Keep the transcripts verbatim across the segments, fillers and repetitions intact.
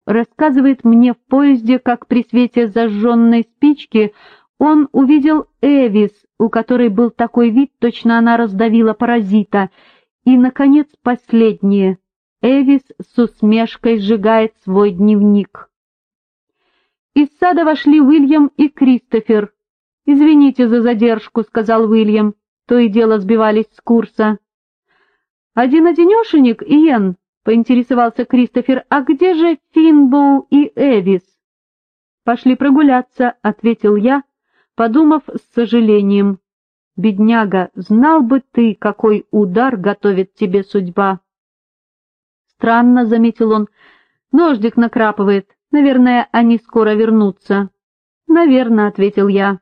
рассказывает мне в поезде, как при свете зажженной спички он увидел Эвис, у которой был такой вид, точно она раздавила паразита. И, наконец, последнее. Эвис с усмешкой сжигает свой дневник. Из сада вошли Уильям и Кристофер. «Извините за задержку», — сказал Уильям. То и дело сбивались с курса. «Один-одинешенек, Иэн?» — поинтересовался Кристофер. «А где же Финбоу и Эвис?» «Пошли прогуляться», — ответил я, подумав с сожалением. «Бедняга, знал бы ты, какой удар готовит тебе судьба». «Странно», — заметил он, — «дождик накрапывает. Наверное, они скоро вернутся». «Наверно», — ответил я.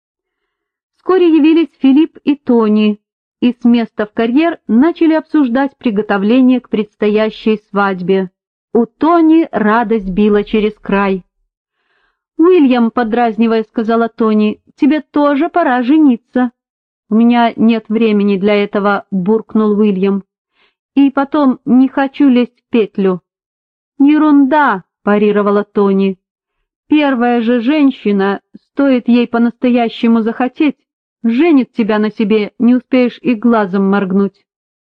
Вскоре явились Филипп и Тони, и с места в карьер начали обсуждать приготовление к предстоящей свадьбе. У Тони радость била через край. «Уильям», — подразнивая, сказала Тони, — «тебе тоже пора жениться». «У меня нет времени для этого», — буркнул Уильям. «И потом не хочу лезть в петлю». «Ерунда», — парировала Тони. «Первая же женщина, стоит ей по-настоящему захотеть, женит тебя на себе, не успеешь и глазом моргнуть».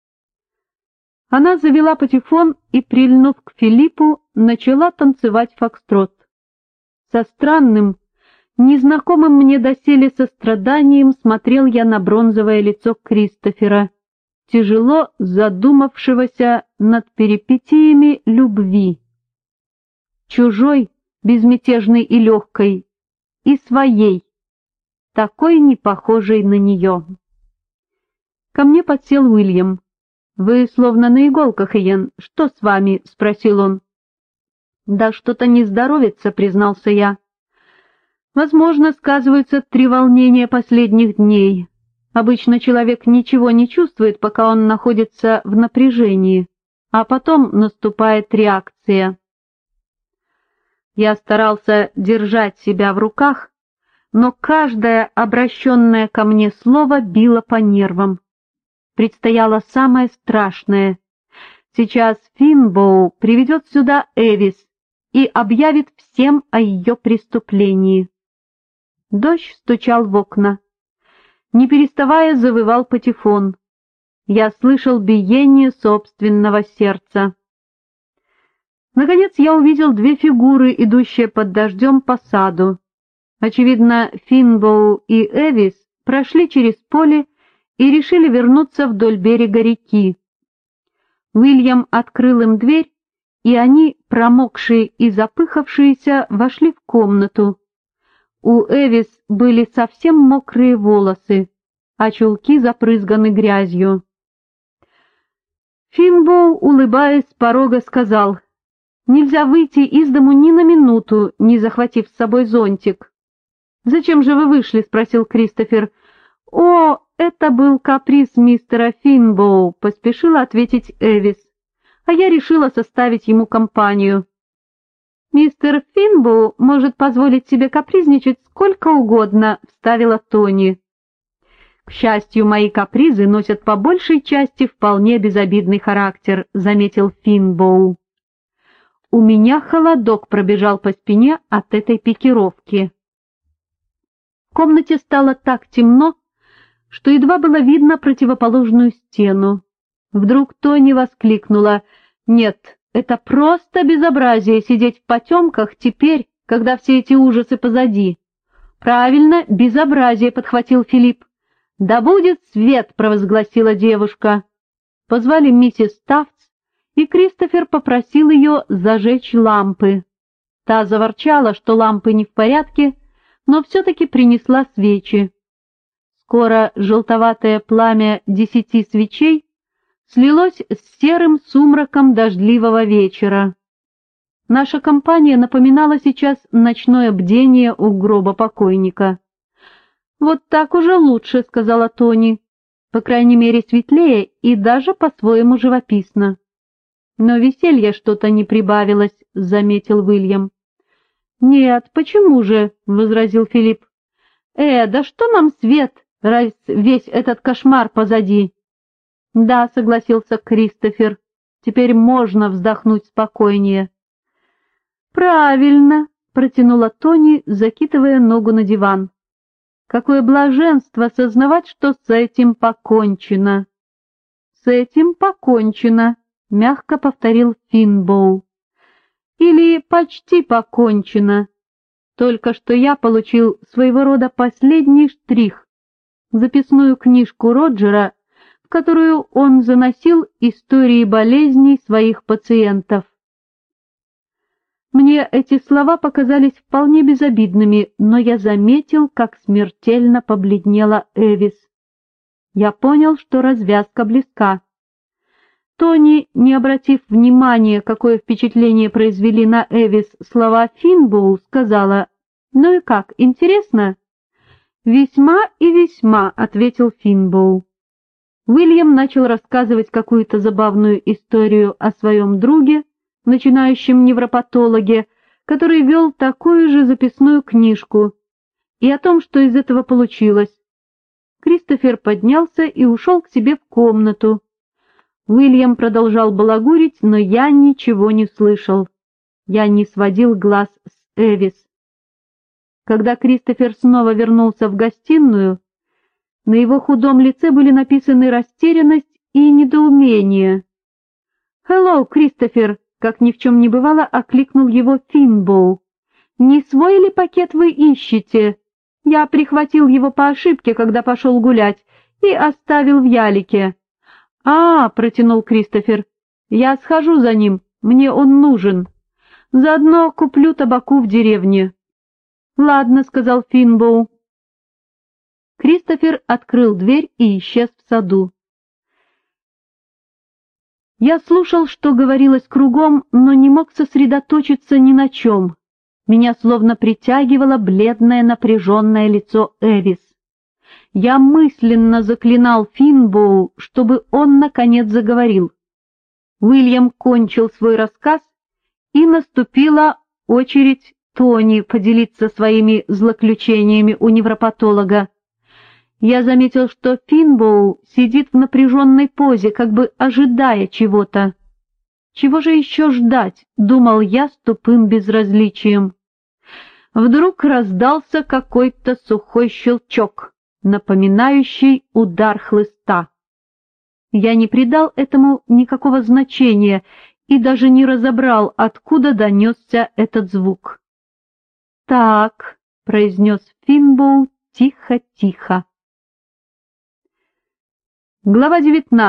Она завела патефон и, прильнув к Филиппу, начала танцевать фокстрот. Со странным, незнакомым мне доселе состраданием смотрел я на бронзовое лицо Кристофера, тяжело задумавшегося над перипетиями любви. Чужой, безмятежной и легкой, и своей, такой не похожей на нее. Ко мне подсел Уильям. «Вы словно на иголках, Иэн. Что с вами?» — спросил он. «Да что-то не здоровится», — признался я. «Возможно, сказываются треволнения последних дней. Обычно человек ничего не чувствует, пока он находится в напряжении, а потом наступает реакция». Я старался держать себя в руках, но каждое обращенное ко мне слово било по нервам. Предстояло самое страшное. Сейчас Финбоу приведет сюда Эвис и объявит всем о ее преступлении. Дождь стучал в окна. Не переставая, завывал патефон. Я слышал биение собственного сердца. Наконец я увидел две фигуры, идущие под дождем по саду. Очевидно, Финбоу и Эвис прошли через поле и решили вернуться вдоль берега реки. Уильям открыл им дверь, и они, промокшие и запыхавшиеся, вошли в комнату. У Эвис были совсем мокрые волосы, а чулки запрызганы грязью. Финбоу, улыбаясь с порога, сказал: «Нельзя выйти из дому ни на минуту, не захватив с собой зонтик». «Зачем же вы вышли?» — спросил Кристофер. «О, это был каприз мистера Финбоу», — поспешила ответить Эвис. «А я решила составить ему компанию». «Мистер Финбоу может позволить себе капризничать сколько угодно», — вставила Тони. «К счастью, мои капризы носят по большей части вполне безобидный характер», — заметил Финбоу. У меня холодок пробежал по спине от этой пикировки. В комнате стало так темно, что едва было видно противоположную стену. Вдруг Тони воскликнула: «Нет, это просто безобразие сидеть в потемках теперь, когда все эти ужасы позади». «Правильно, безобразие», — подхватил Филипп. «Да будет свет», — провозгласила девушка. Позвали миссис Тафтс, и Кристофер попросил ее зажечь лампы. Та заворчала, что лампы не в порядке, но все-таки принесла свечи. Скоро желтоватое пламя десяти свечей слилось с серым сумраком дождливого вечера. Наша компания напоминала сейчас ночное бдение у гроба покойника. «Вот так уже лучше», — сказала Тони. «По крайней мере, светлее и даже по-своему живописно». «Но веселья что-то не прибавилось», — заметил Уильям. «Нет, почему же?» — возразил Филипп. «Э, да что нам свет, раз весь этот кошмар позади?» «Да», — согласился Кристофер, — «теперь можно вздохнуть спокойнее». «Правильно», — протянула Тони, закидывая ногу на диван. «Какое блаженство сознавать, что с этим покончено!» «С этим покончено», — мягко повторил Финбоу. «Или почти покончено. Только что я получил своего рода последний штрих, записную книжку Роджера, в которую он заносил истории болезней своих пациентов. Мне эти слова показались вполне безобидными, но я заметил, как смертельно побледнела Эвис. Я понял, что развязка близка. Тони, не обратив внимания, какое впечатление произвели на Эвис слова Финбоу, сказала: «Ну и как, интересно?» «Весьма и весьма», — ответил Финбоу. Уильям начал рассказывать какую-то забавную историю о своем друге, начинающем невропатологе, который вел такую же записную книжку, и о том, что из этого получилось. Кристофер поднялся и ушел к себе в комнату. Уильям продолжал балагурить, но я ничего не слышал. Я не сводил глаз с Эвис. Когда Кристофер снова вернулся в гостиную, на его худом лице были написаны растерянность и недоумение. «Хеллоу, Кристофер!» — как ни в чем не бывало, окликнул его Финбоу. «Не свой ли пакет вы ищете? Я прихватил его по ошибке, когда пошел гулять, и оставил в ялике». «А, — протянул Кристофер, — я схожу за ним, мне он нужен. Заодно куплю табаку в деревне». «Ладно, — сказал Финбоу». Кристофер открыл дверь и исчез в саду. Я слушал, что говорилось кругом, но не мог сосредоточиться ни на чем. Меня словно притягивало бледное напряженное лицо Эвис. Я мысленно заклинал Финбоу, чтобы он, наконец, заговорил. Уильям кончил свой рассказ, и наступила очередь Тони поделиться своими злоключениями у невропатолога. Я заметил, что Финбоу сидит в напряженной позе, как бы ожидая чего-то. «Чего же еще ждать?» — думал я с тупым безразличием. Вдруг раздался какой-то сухой щелчок, напоминающий удар хлыста. Я не придал этому никакого значения и даже не разобрал, откуда донесся этот звук. «Так», — произнес Финбоу тихо-тихо. Глава девятнадцатая.